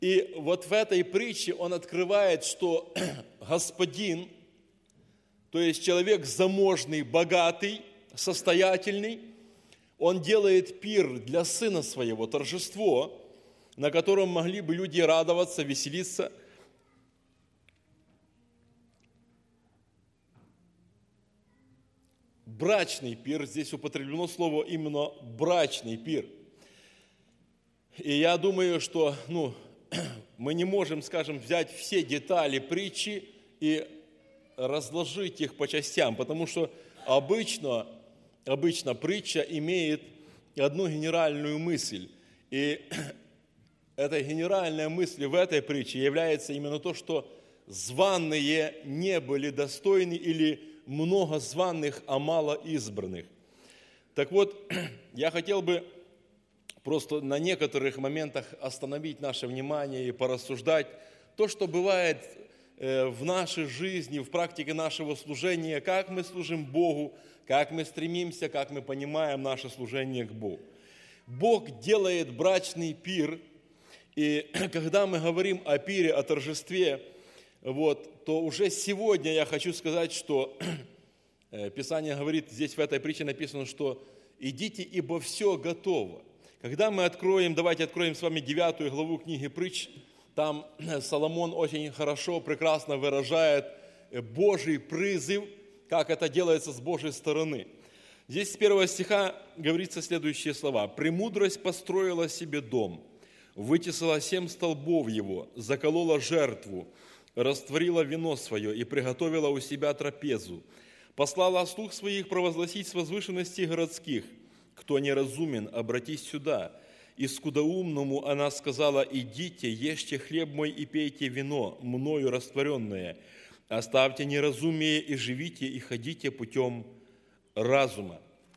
И вот в этой притче он открывает, что господин, то есть человек заможный, богатый, состоятельный, он делает пир для сына своего, торжество, на котором могли бы люди радоваться, веселиться. Брачный пир, здесь употреблено слово именно брачный пир. И я думаю, что мы не можем, скажем, взять все детали притчи и разложить их по частям, потому что обычно притча имеет одну генеральную мысль. И эта генеральная мысль в этой притче является именно то, что званые не были достойны или много званых, а мало избранных. Так вот, я хотел бы просто на некоторых моментах остановить наше внимание и порассуждать то, что бывает в нашей жизни, в практике нашего служения, как мы служим Богу, как мы стремимся, как мы понимаем наше служение к Богу. Бог делает брачный пир, и когда мы говорим о пире, о торжестве, то уже сегодня я хочу сказать, что Писание говорит, здесь в этой притче написано, что «идите, ибо все готово». Когда мы давайте откроем с вами 9 главу книги Притч, там Соломон очень хорошо, прекрасно выражает Божий призыв, как это делается с Божьей стороны. Здесь с 1 стиха говорится следующие слова. «Премудрость построила себе дом, вытесала 7 столбов его, заколола жертву, растворила вино свое и приготовила у себя трапезу, послала слуг своих провозгласить с возвышенностей городских. Кто неразумен, обратись сюда. И скудоумному она сказала, идите, ешьте хлеб мой и пейте вино, мною растворенное. Оставьте неразумие и живите, и ходите путем разума».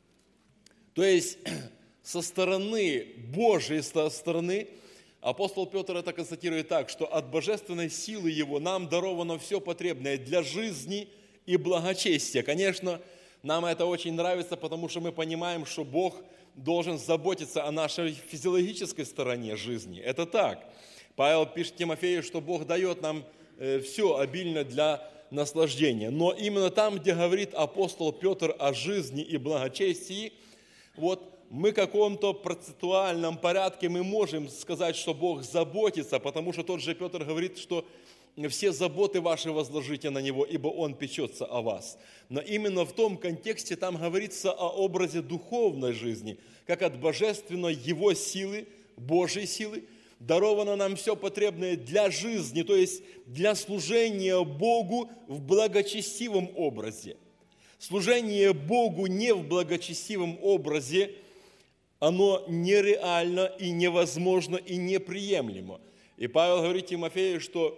То есть со стороны Божьей стороны апостол Петр это констатирует так, что от божественной силы его нам даровано все потребное для жизни и благочестия. Конечно, нам это очень нравится, потому что мы понимаем, что Бог должен заботиться о нашей физиологической стороне жизни. Это так. Павел пишет Тимофею, что Бог дает нам все обильно для наслаждения. Но именно там, где говорит апостол Петр о жизни и благочестии, мы в каком-то процессуальном порядке мы можем сказать, что Бог заботится, потому что тот же Петр говорит, что все заботы ваши возложите на Него, ибо Он печется о вас. Но именно в том контексте там говорится о образе духовной жизни, как от божественной Его силы, Божьей силы, даровано нам все потребное для жизни, то есть для служения Богу в благочестивом образе. Служение Богу не в благочестивом образе, оно нереально и невозможно и неприемлемо. И Павел говорит Тимофею, что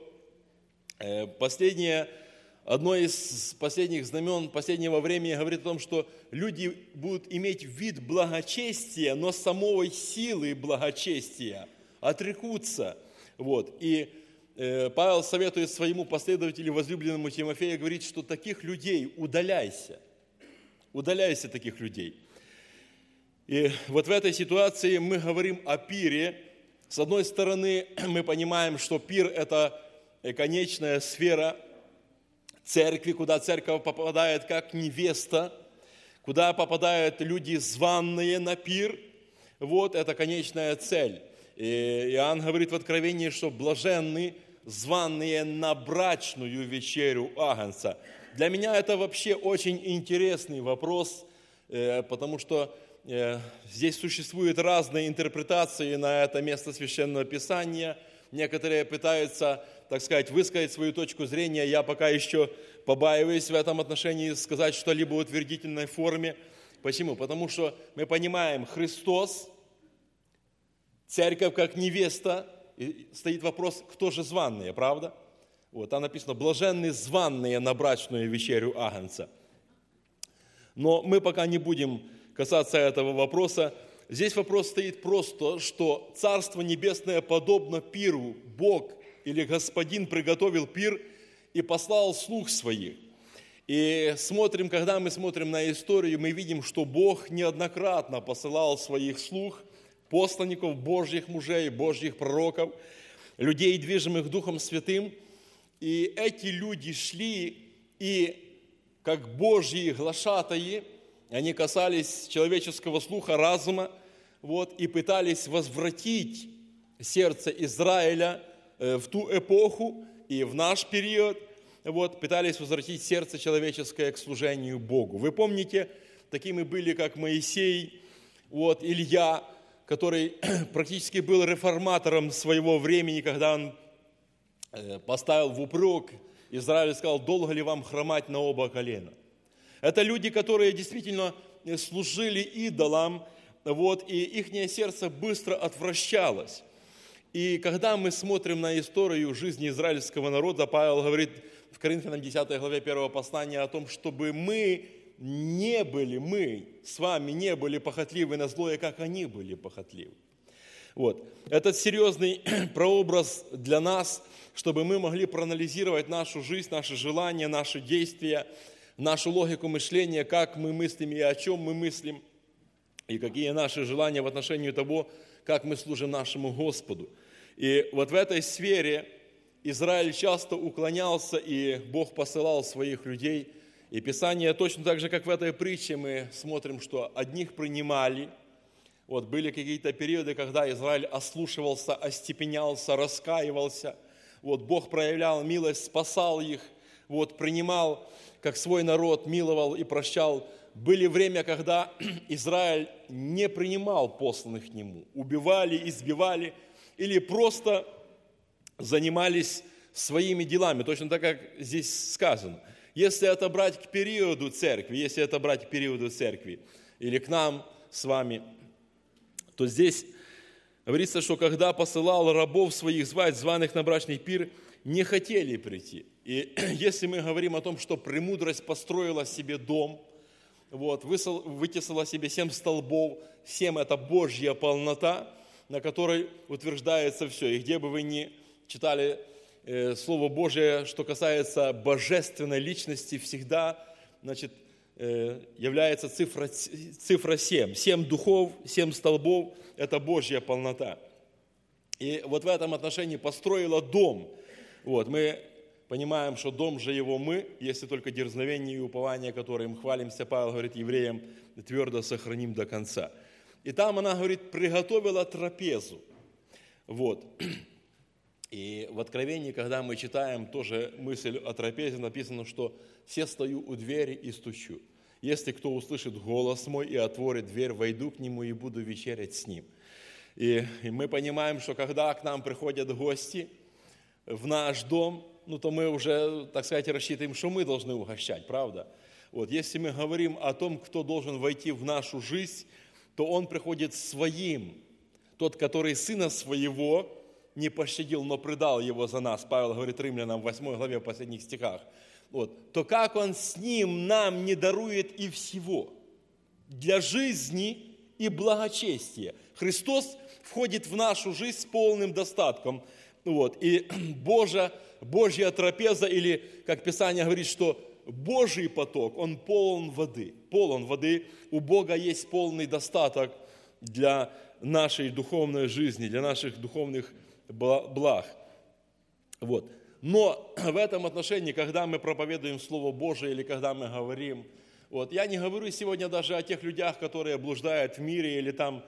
одно из последних знамен последнего времени говорит о том, что люди будут иметь вид благочестия, но самой силы благочестия отрекутся. И Павел советует своему последователю, возлюбленному Тимофею, говорит, что таких людей удаляйся. Удаляйся таких людей. И в этой ситуации мы говорим о пире. С одной стороны, мы понимаем, что пир – это конечная сфера церкви, куда церковь попадает как невеста, куда попадают люди званные на пир. Это конечная цель. И Иоанн говорит в Откровении, что блаженны званые на брачную вечерю Агнца. Для меня это вообще очень интересный вопрос, потому что здесь существуют разные интерпретации на это место Священного Писания. Некоторые пытаются, так сказать, высказать свою точку зрения. Я пока еще побаиваюсь в этом отношении сказать что-либо в утвердительной форме. Почему? Потому что мы понимаем, Христос, церковь как невеста, и стоит вопрос, кто же званные, правда? Там написано, блаженны званные на брачную вечерю Агнца. Но мы пока не будем касаться этого вопроса. Здесь вопрос стоит просто, что Царство Небесное подобно пиру. Бог или Господин приготовил пир и послал слуг своих. И когда мы смотрим на историю, мы видим, что Бог неоднократно посылал своих слуг, посланников, Божьих мужей, Божьих пророков. людей, движимых Духом Святым. И эти люди шли, и как Божьи глашатаи, они касались человеческого слуха, разума, и пытались возвратить сердце Израиля в ту эпоху и в наш период, пытались возвратить сердце человеческое к служению Богу. Вы помните, такими были, как Моисей, Илья, который практически был реформатором своего времени, когда он поставил в упрек Израиль и сказал: долго ли вам хромать на оба колена? Это люди, которые действительно служили идолам, и их сердце быстро отвращалось. И когда мы смотрим на историю жизни израильского народа, Павел говорит в Коринфянам 10 главе 1 послания о том, чтобы мы с вами не были похотливы на злое, как они были похотливы. Этот серьезный прообраз для нас, чтобы мы могли проанализировать нашу жизнь, наши желания, наши действия, нашу логику мышления, как мы мыслим и о чем мы мыслим, и какие наши желания в отношении того, как мы служим нашему Господу. И в этой сфере Израиль часто уклонялся, и Бог посылал своих людей. И Писание точно так же, как в этой притче, мы смотрим, что одних принимали. Были какие-то периоды, когда Израиль ослушивался, остепенялся, раскаивался. Бог проявлял милость, спасал их, принимал как свой народ, миловал и прощал. Были время, когда Израиль не принимал посланных к нему, убивали, избивали или просто занимались своими делами, точно так, как здесь сказано. Если это брать к периоду церкви, или к нам с вами, то здесь говорится, что когда посылал рабов своих звать, званых на брачный пир, не хотели прийти. И если мы говорим о том, что премудрость построила себе дом, вытесала себе 7 столбов, 7 – это Божья полнота, на которой утверждается все. И где бы вы ни читали Слово Божие, что касается божественной личности, всегда, является цифра 7. 7 духов, 7 столбов – это Божья полнота. И в этом отношении построила дом. Мы понимаем, что дом же его мы, если только дерзновение и упование, которым хвалимся, Павел говорит евреям, твердо сохраним до конца. И там она говорит, приготовила трапезу. И в Откровении, когда мы читаем тоже мысль о трапезе, написано, что «все стою у двери и стучу. Если кто услышит голос мой и отворит дверь, войду к нему и буду вечерять с ним». И мы понимаем, что когда к нам приходят гости в наш дом, то мы уже, так сказать, рассчитываем, что мы должны угощать, правда? Если мы говорим о том, кто должен войти в нашу жизнь, то он приходит своим. Тот, который сына своего не пощадил, но предал его за нас, Павел говорит Римлянам в 8 главе, в последних стихах, то как он с ним нам не дарует и всего для жизни и благочестия. Христос входит в нашу жизнь с полным достатком. И Божья трапеза, или, как Писание говорит, что Божий поток, он полон воды. У Бога есть полный достаток для нашей духовной жизни, для наших духовных благ. Но в этом отношении, когда мы проповедуем Слово Божие или когда мы говорим, я не говорю сегодня даже о тех людях, которые блуждают в мире или там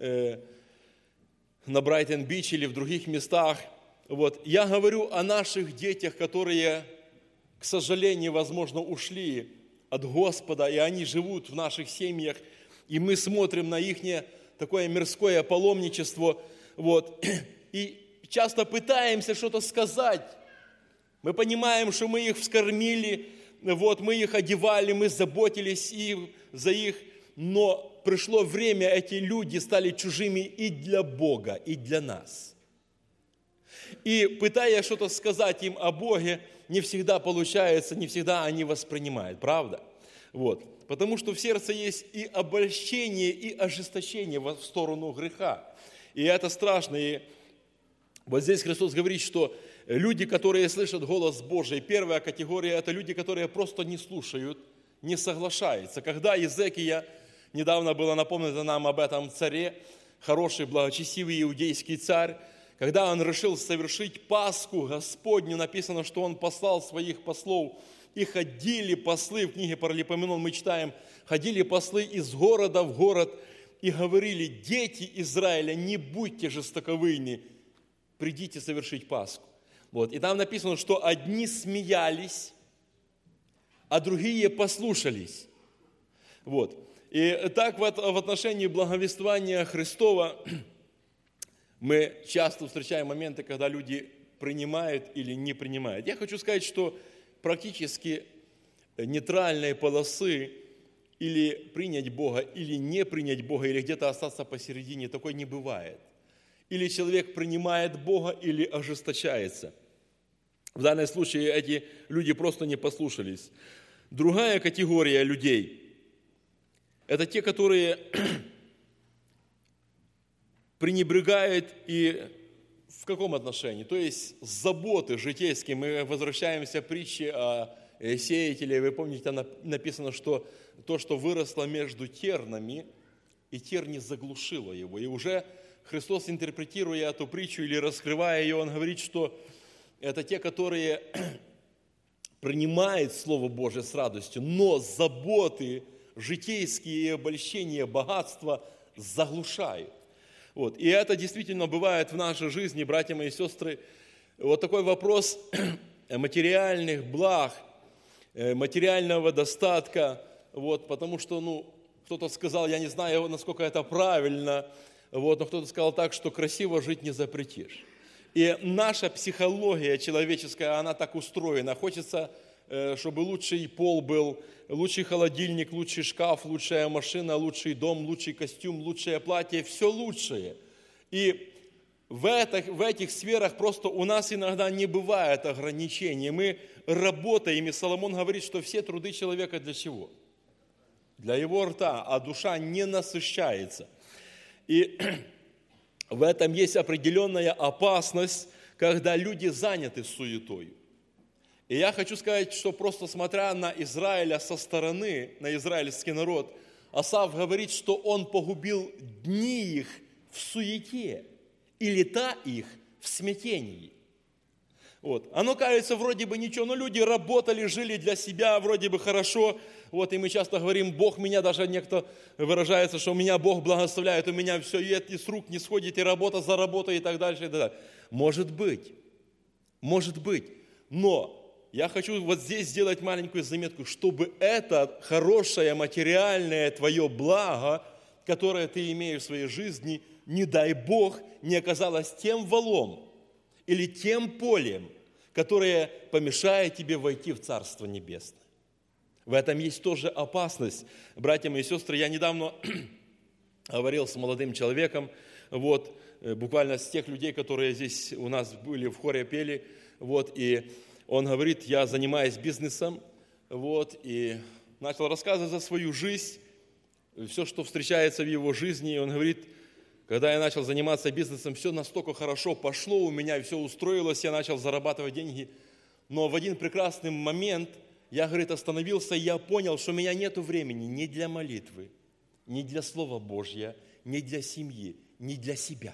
на Брайтон-Бич или в других местах. Я говорю о наших детях, которые, к сожалению, возможно, ушли от Господа, и они живут в наших семьях, и мы смотрим на их такое мирское паломничество, и часто пытаемся что-то сказать. Мы понимаем, что мы их вскормили, мы их одевали, мы заботились за их, но пришло время, эти люди стали чужими и для Бога, и для нас. И пытаясь что-то сказать им о Боге, не всегда получается, не всегда они воспринимают, правда? Потому что в сердце есть и обольщение, и ожесточение в сторону греха. И это страшно. И здесь Христос говорит, что люди, которые слышат голос Божий, первая категория – это люди, которые просто не слушают, не соглашаются. Когда Иезекия, недавно было напомнено нам об этом царе, хороший, благочестивый иудейский царь, когда Он решил совершить Пасху Господню, написано, что Он послал своих послов, и ходили послы, в книге Паралипоменон мы читаем, ходили послы из города в город и говорили: дети Израиля, не будьте жестоковыйны, придите совершить Пасху. Вот. И там написано, что одни смеялись, а другие послушались. Вот. И так в отношении благовествования Христова мы часто встречаем моменты, когда люди принимают или не принимают. Я хочу сказать, что практически нейтральной полосы или принять Бога, или не принять Бога, или где-то остаться посередине, такой не бывает. Или человек принимает Бога, или ожесточается. В данном случае эти люди просто не послушались. Другая категория людей – это те, которые пренебрегают и в каком отношении? То есть заботы житейские. Мы возвращаемся к притче о сеятеле. Вы помните, там написано, что то, что выросло между тернами, и терни заглушило его. И уже Христос, интерпретируя эту притчу или раскрывая ее, Он говорит, что это те, которые принимают Слово Божие с радостью, но заботы житейские и обольщения, богатства заглушают. Вот. И это действительно бывает в нашей жизни, братья мои и сестры. Вот такой вопрос материальных благ, материального достатка. Вот, потому что, кто-то сказал, я не знаю, насколько это правильно, вот, но кто-то сказал так, что красиво жить не запретишь. И наша психология человеческая, она так устроена. Хочется, чтобы лучший пол был, лучший холодильник, лучший шкаф, лучшая машина, лучший дом, лучший костюм, лучшее платье, все лучшее. И в этих сферах просто у нас иногда не бывает ограничений. Мы работаем, и Соломон говорит, что все труды человека для чего? Для его рта, а душа не насыщается. И в этом есть определенная опасность, когда люди заняты суетой. И я хочу сказать, что просто смотря на Израиля со стороны, на израильский народ, Асав говорит, что он погубил дни их в суете и лета их в смятении. Вот. Оно кажется вроде бы ничего, но люди работали, жили для себя, вроде бы хорошо. Вот, и мы часто говорим, Бог меня, даже некто выражается, что меня Бог благословляет, у меня все и с рук не сходит, и работа за работой, и так дальше, и так далее. Может быть, но я хочу вот здесь сделать маленькую заметку, чтобы это хорошее материальное твое благо, которое ты имеешь в своей жизни, не дай Бог, не оказалось тем валом или тем полем, которое помешает тебе войти в Царство Небесное. В этом есть тоже опасность. Братья мои и сестры, я недавно говорил с молодым человеком, вот, буквально с тех людей, которые здесь у нас были в хоре пели, вот, и он говорит, я занимаюсь бизнесом, вот, и начал рассказывать за свою жизнь, все, что встречается в его жизни, и он говорит, когда я начал заниматься бизнесом, все настолько хорошо пошло у меня, и все устроилось, я начал зарабатывать деньги, но в один прекрасный момент я, говорит, остановился, и я понял, что у меня нет времени ни для молитвы, ни для Слова Божьего, ни для семьи, ни для себя.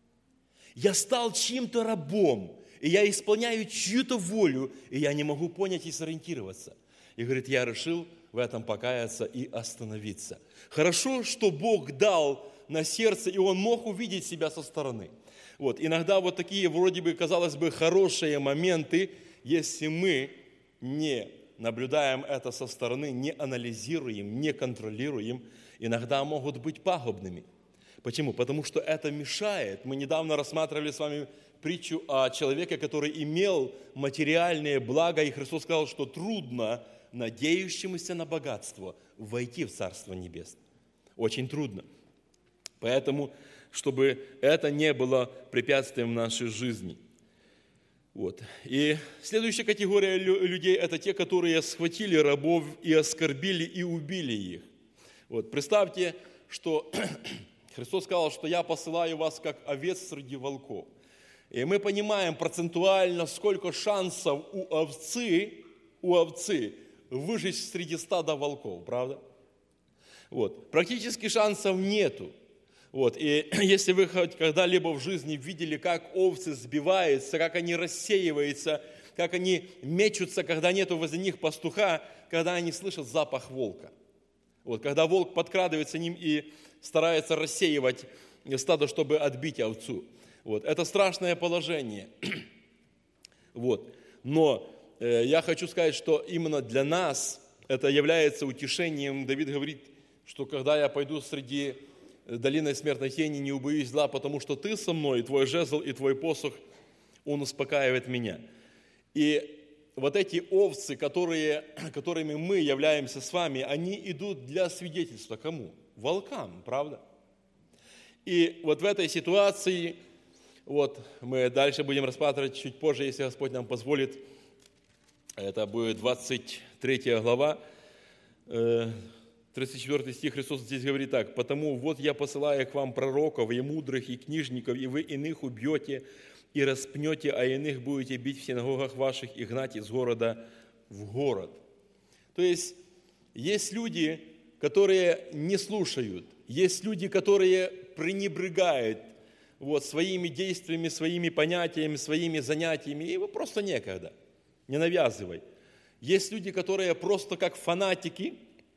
Я стал чьим-то рабом, и я исполняю чью-то волю, и я не могу понять и сориентироваться. И, говорит, я решил в этом покаяться и остановиться. Хорошо, что Бог дал на сердце, и он мог увидеть себя со стороны. Вот. Иногда вот такие, вроде бы, казалось бы, хорошие моменты, если мы не наблюдаем это со стороны, не анализируем, не контролируем, иногда могут быть пагубными. Почему? Потому что это мешает. Мы недавно рассматривали с вами притчу о человеке, который имел материальные блага, и Христос сказал, что трудно надеющемуся на богатство войти в Царство Небесное. Очень трудно. Поэтому, чтобы это не было препятствием в нашей жизни. Вот. И следующая категория людей – это те, которые схватили рабов и оскорбили и убили их. Вот. Представьте, что Христос сказал, что я посылаю вас как овец среди волков. И мы понимаем процентуально, сколько шансов у овцы выжить среди стада волков, правда? Вот. Практически шансов нету. Вот. И если вы хоть когда-либо в жизни видели, как овцы сбиваются, как они рассеиваются, как они мечутся, когда нету возле них пастуха, когда они слышат запах волка. Вот. Когда волк подкрадывается к ним и старается рассеивать стадо, чтобы отбить овцу. Вот. Это страшное положение. Вот. Но я хочу сказать, что именно для нас это является утешением. Давид говорит, что когда я пойду среди долины смертной тени, не убоюсь зла, потому что ты со мной, и твой жезл, и твой посох, он успокаивает меня. И вот эти овцы, которыми мы являемся с вами, они идут для свидетельства кому? Волкам, правда? И вот в этой ситуации, вот мы дальше будем рассматривать чуть позже, если Господь нам позволит, это будет 23 глава, 34 стих, Христос здесь говорит так: «Потому вот я посылаю к вам пророков и мудрых, и книжников, и вы иных убьете, и распнете, а иных будете бить в синагогах ваших и гнать из города в город». То есть люди, которые не слушают, есть люди, которые пренебрегают своими действиями, своими понятиями, своими занятиями, и его просто некогда, не навязывай. Есть люди, которые просто как фанатики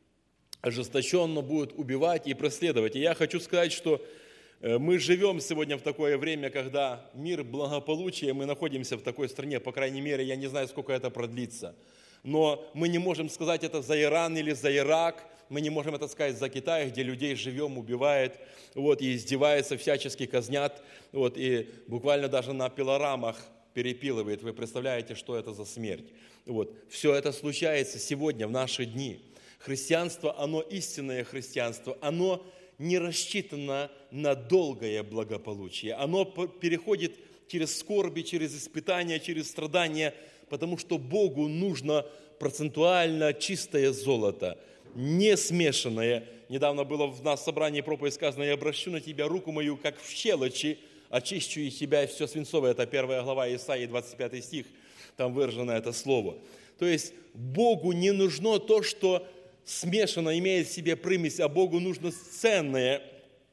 ожесточенно будут убивать и преследовать. И я хочу сказать, что мы живем сегодня в такое время, когда мир благополучия, мы находимся в такой стране, по крайней мере, я не знаю, сколько это продлится. Но мы не можем сказать это за Иран или за Ирак, мы не можем это сказать за Китай, где людей живем, убивает, и издевается, всячески казнят, и буквально даже на пилорамах перепилывает. Вы представляете, что это за смерть? Все это случается сегодня, в наши дни. Христианство, оно истинное христианство, оно не рассчитано на долгое благополучие. Оно переходит через скорби, через испытания, через страдания, потому что Богу нужно процентуально чистое золото, не смешанное. Недавно было в нас собрании проповедь сказано: «Я обращу на тебя руку мою, как в щелочи, очищу из тебя все свинцовое». Это 1 глава Исаии, 25 стих, там выражено это слово. То есть Богу не нужно то, что смешано, имеет в себе примесь, а Богу нужно ценное.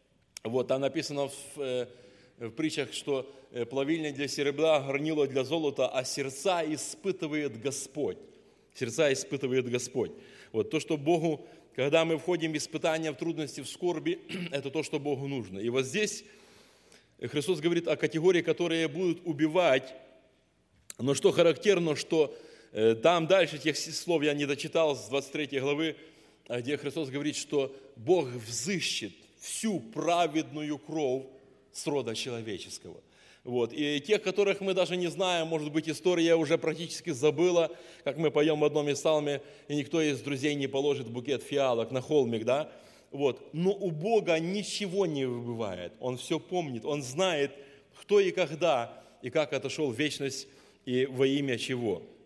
Там написано в притчах, что плавильня для серебра, горнило для золота, а сердца испытывает Господь. Сердца испытывает Господь. То, что Богу, когда мы входим в испытания, в трудности, в скорби, это то, что Богу нужно. И здесь Христос говорит о категории, которые будут убивать. Но что характерно, что там дальше тех слов я не дочитал с 23 главы, где Христос говорит, что Бог взыщет всю праведную кровь с рода человеческого. И тех, которых мы даже не знаем, может быть, история уже практически забыла, как мы поем в одном из псалме, и никто из друзей не положит букет фиалок на холмик, да? Но у Бога ничего не бывает, Он все помнит, Он знает, кто и когда, и как отошел в вечность, и во имя чего.